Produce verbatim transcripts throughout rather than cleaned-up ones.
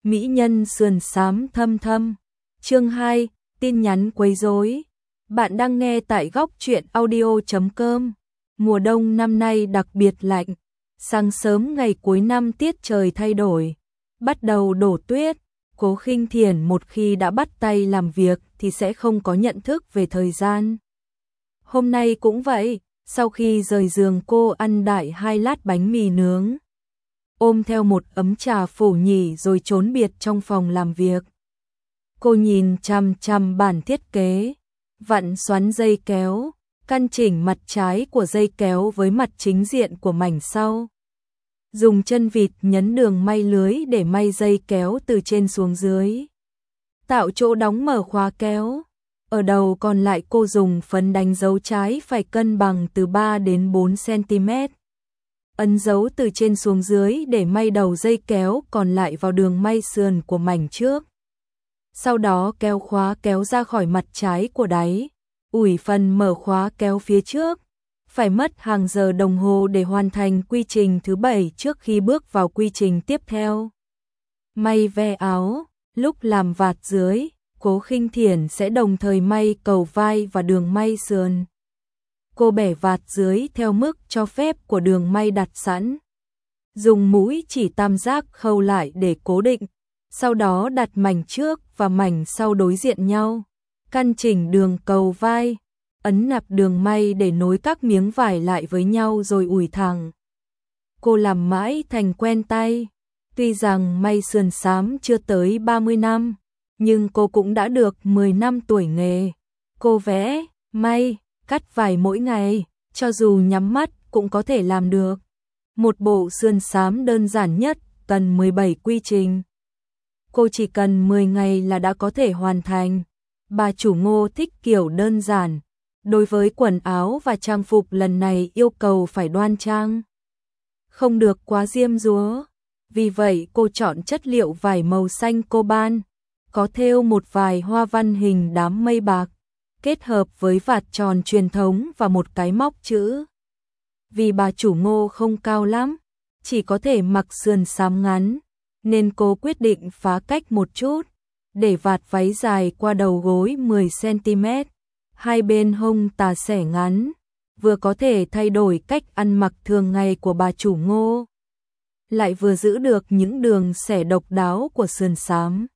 Mỹ nhân sườn xám thâm thâm. Chương hai, tin nhắn quấy rối. Bạn đang nghe tại góc truyện audio chấm com. Mùa đông năm nay đặc biệt lạnh. Sáng sớm ngày cuối năm tiết trời thay đổi, bắt đầu đổ tuyết. Cố Khinh Thiền một khi đã bắt tay làm việc thì sẽ không có nhận thức về thời gian. Hôm nay cũng vậy, sau khi rời giường cô ăn đại hai lát bánh mì nướng, ôm theo một ấm trà phổ nhỉ rồi trốn biệt trong phòng làm việc. Cô nhìn chằm chằm bản thiết kế, vặn xoắn dây kéo, căn chỉnh mặt trái của dây kéo với mặt chính diện của mảnh sau. Dùng chân vịt nhấn đường may lưới để may dây kéo từ trên xuống dưới, tạo chỗ đóng mở khóa kéo. Ở đầu còn lại cô dùng phấn đánh dấu trái phải cân bằng từ ba đến bốn xăng-ti-mét. Ấn dấu từ trên xuống dưới để may đầu dây kéo còn lại vào đường may sườn của mảnh trước. Sau đó kéo khóa kéo ra khỏi mặt trái của đáy, ủi phần mở khóa kéo phía trước. Phải mất hàng giờ đồng hồ để hoàn thành quy trình thứ bảy trước khi bước vào quy trình tiếp theo. May ve áo, lúc làm vạt dưới, Cố Khinh Thiền sẽ đồng thời may cầu vai và đường may sườn. Cô bẻ vạt dưới theo mức cho phép của đường may đặt sẵn. Dùng mũi chỉ tam giác khâu lại để cố định, sau đó đặt mảnh trước và mảnh sau đối diện nhau. Căn chỉnh đường cầu vai, ấn nạp đường may để nối các miếng vải lại với nhau rồi ủi thẳng. Cô làm mãi thành quen tay. Tuy rằng may sườn xám chưa tới ba mươi năm, nhưng cô cũng đã được mười năm tuổi nghề. Cô vẽ, may, cắt vải mỗi ngày, cho dù nhắm mắt cũng có thể làm được. Một bộ sườn xám đơn giản nhất cần mười bảy quy trình. Cô chỉ cần mười ngày là đã có thể hoàn thành. Bà chủ Ngô thích kiểu đơn giản. Đối với quần áo và trang phục lần này yêu cầu phải đoan trang, không được quá diêm dúa. Vì vậy cô chọn chất liệu vải màu xanh coban, có thêu một vài hoa văn hình đám mây bạc, kết hợp với vạt tròn truyền thống và một cái móc chữ. Vì bà chủ Ngô không cao lắm, chỉ có thể mặc sườn xám ngắn, nên cô quyết định phá cách một chút, để vạt váy dài qua đầu gối mười xăng-ti-mét, hai bên hông tà xẻ ngắn, vừa có thể thay đổi cách ăn mặc thường ngày của bà chủ Ngô, lại vừa giữ được những đường xẻ độc đáo của sườn xám.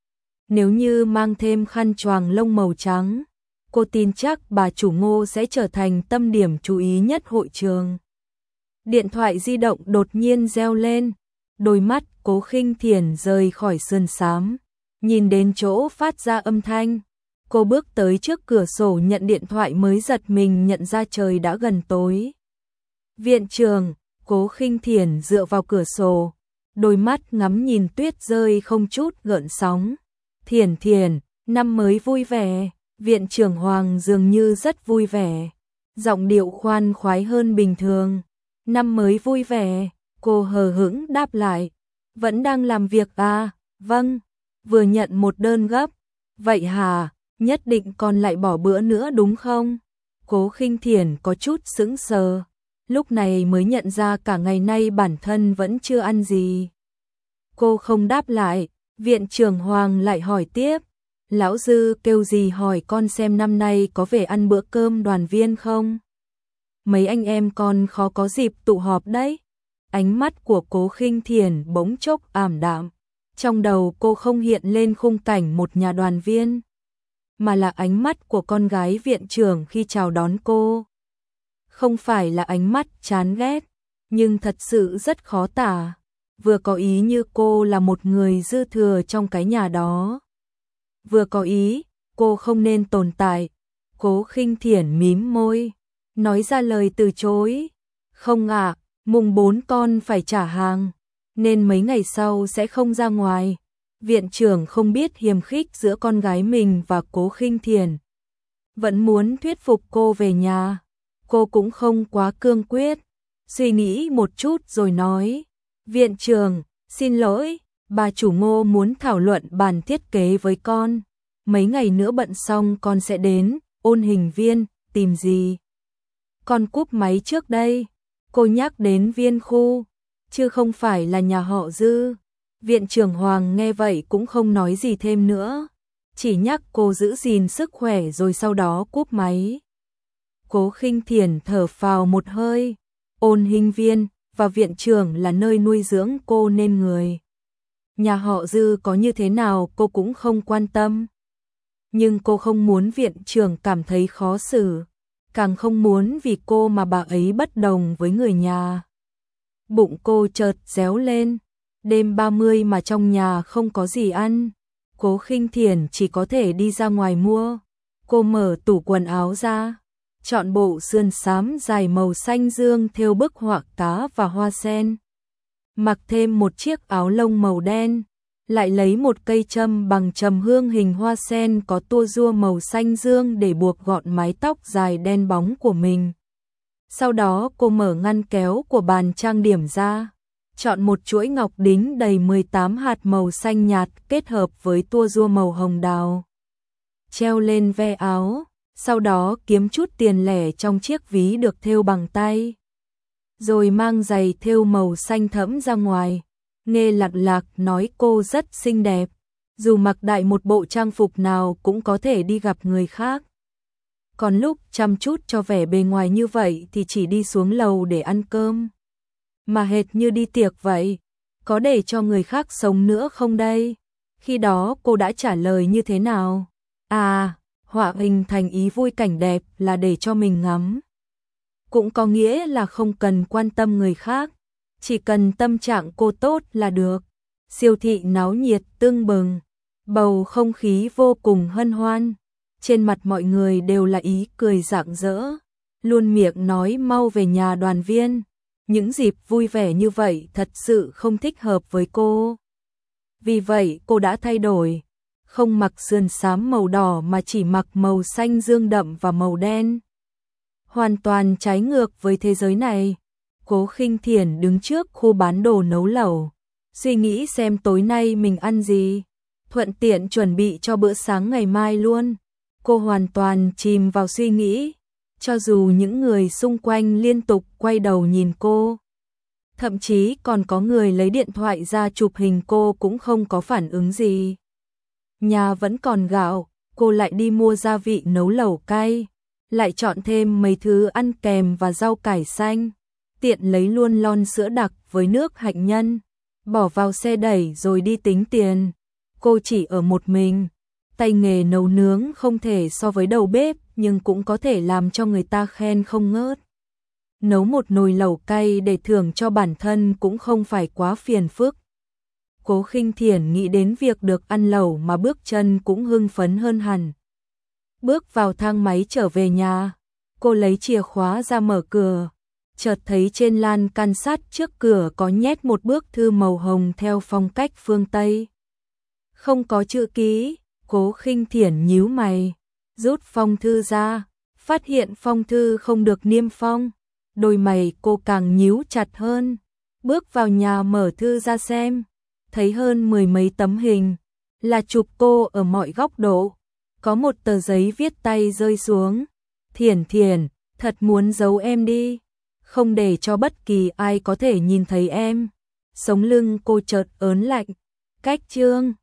Nếu như mang thêm khăn choàng lông màu trắng, cô tin chắc bà chủ Ngô sẽ trở thành tâm điểm chú ý nhất hội trường. Điện thoại di động đột nhiên reo lên, đôi mắt Cố Khinh Thiền rời khỏi sườn xám, nhìn đến chỗ phát ra âm thanh. Cô bước tới trước cửa sổ nhận điện thoại mới giật mình nhận ra trời đã gần tối. Viện trường, Cố Khinh Thiền dựa vào cửa sổ, đôi mắt ngắm nhìn tuyết rơi không chút gợn sóng. Thiền Thiền, năm mới vui vẻ. Viện trưởng Hoàng dường như rất vui vẻ, giọng điệu khoan khoái hơn bình thường. Năm mới vui vẻ, cô hờ hững đáp lại. Vẫn đang làm việc à? Vâng, vừa nhận một đơn gấp. Vậy hả, nhất định còn lại bỏ bữa nữa đúng không? Cố Khinh Thiền có chút sững sờ, lúc này mới nhận ra cả ngày nay bản thân vẫn chưa ăn gì. Cô không đáp lại, viện trưởng Hoàng lại hỏi tiếp. Lão Dư kêu gì hỏi con xem năm nay có về ăn bữa cơm đoàn viên không? Mấy anh em con khó có dịp tụ họp đấy. Ánh mắt của Cố Khinh Thiền bỗng chốc ảm đạm. Trong đầu cô không hiện lên khung cảnh một nhà đoàn viên, mà là ánh mắt của con gái viện trưởng khi chào đón cô. Không phải là ánh mắt chán ghét, nhưng thật sự rất khó tả. Vừa có ý như cô là một người dư thừa trong cái nhà đó, vừa có ý cô không nên tồn tại. Cố Khinh Thiền mím môi, nói ra lời từ chối. Không ạ, mùng bốn con phải trả hàng, nên mấy ngày sau sẽ không ra ngoài. Viện trưởng không biết hiềm khích giữa con gái mình và Cố Khinh Thiền, vẫn muốn thuyết phục cô về nhà. Cô cũng không quá cương quyết, suy nghĩ một chút rồi nói. Viện trưởng, xin lỗi, bà chủ Ngô muốn thảo luận bản thiết kế với con. Mấy ngày nữa bận xong con sẽ đến Ôn Hình Viên tìm gì. Con cúp máy trước đây. Cô nhắc đến Viên Khu, chứ không phải là nhà họ Dư. Viện trưởng Hoàng nghe vậy cũng không nói gì thêm nữa, chỉ nhắc cô giữ gìn sức khỏe rồi sau đó cúp máy. Cố Khinh Thiền thở phào một hơi, Ôn Hinh Viên và viện trưởng là nơi nuôi dưỡng cô nên người nhà họ Dư có như thế nào cô cũng không quan tâm. Nhưng cô không muốn viện trưởng cảm thấy khó xử, càng không muốn vì cô mà bà ấy bất đồng với người nhà. Bụng cô chợt réo lên, đêm ba mươi mà trong nhà không có gì ăn, Cố Khinh Thiền chỉ có thể đi ra ngoài mua. Cô mở tủ quần áo ra, chọn bộ sườn xám dài màu xanh dương thêu bức họa cá và hoa sen. Mặc thêm một chiếc áo lông màu đen, lại lấy một cây châm bằng trầm hương hình hoa sen có tua rua màu xanh dương để buộc gọn mái tóc dài đen bóng của mình. Sau đó cô mở ngăn kéo của bàn trang điểm ra, chọn một chuỗi ngọc đính đầy mười tám hạt màu xanh nhạt kết hợp với tua rua màu hồng đào, treo lên ve áo, sau đó kiếm chút tiền lẻ trong chiếc ví được thêu bằng tay, rồi mang giày thêu màu xanh thẫm ra ngoài. Nghe Lạc Lạc nói cô rất xinh đẹp, dù mặc đại một bộ trang phục nào cũng có thể đi gặp người khác. Còn lúc chăm chút cho vẻ bề ngoài như vậy thì chỉ đi xuống lầu để ăn cơm. Mà hệt như đi tiệc vậy, có để cho người khác sống nữa không đây? Khi đó cô đã trả lời như thế nào? À, họa hình thành ý vui cảnh đẹp là để cho mình ngắm. Cũng có nghĩa là không cần quan tâm người khác, chỉ cần tâm trạng cô tốt là được. Siêu thị náo nhiệt tưng bừng, bầu không khí vô cùng hân hoan. Trên mặt mọi người đều là ý cười rạng rỡ, luôn miệng nói mau về nhà đoàn viên. Những dịp vui vẻ như vậy thật sự không thích hợp với cô. Vì vậy cô đã thay đổi, không mặc sườn xám màu đỏ mà chỉ mặc màu xanh dương đậm và màu đen. Hoàn toàn trái ngược với thế giới này. Cố Khinh Thiền đứng trước khu bán đồ nấu lẩu, suy nghĩ xem tối nay mình ăn gì, thuận tiện chuẩn bị cho bữa sáng ngày mai luôn. Cô hoàn toàn chìm vào suy nghĩ, cho dù những người xung quanh liên tục quay đầu nhìn cô. Thậm chí còn có người lấy điện thoại ra chụp hình cô cũng không có phản ứng gì. Nhà vẫn còn gạo, cô lại đi mua gia vị nấu lẩu cay, lại chọn thêm mấy thứ ăn kèm và rau cải xanh, tiện lấy luôn lon sữa đặc với nước hạnh nhân, bỏ vào xe đẩy rồi đi tính tiền. Cô chỉ ở một mình, tay nghề nấu nướng không thể so với đầu bếp nhưng cũng có thể làm cho người ta khen không ngớt. Nấu một nồi lẩu cay để thưởng cho bản thân cũng không phải quá phiền phức. Cố Khinh Thiền nghĩ đến việc được ăn lẩu mà bước chân cũng hưng phấn hơn hẳn. Bước vào thang máy trở về nhà, cô lấy chìa khóa ra mở cửa, chợt thấy trên lan can sắt trước cửa có nhét một bức thư màu hồng theo phong cách phương Tây. Không có chữ ký, Cố Khinh Thiền nhíu mày, rút phong thư ra, phát hiện phong thư không được niêm phong, đôi mày cô càng nhíu chặt hơn. Bước vào nhà mở thư ra xem, thấy hơn mười mấy tấm hình, là chụp cô ở mọi góc độ. Có một tờ giấy viết tay rơi xuống. Thiền Thiền, thật muốn giấu em đi, không để cho bất kỳ ai có thể nhìn thấy em. Sống lưng cô chợt ớn lạnh. Cách chương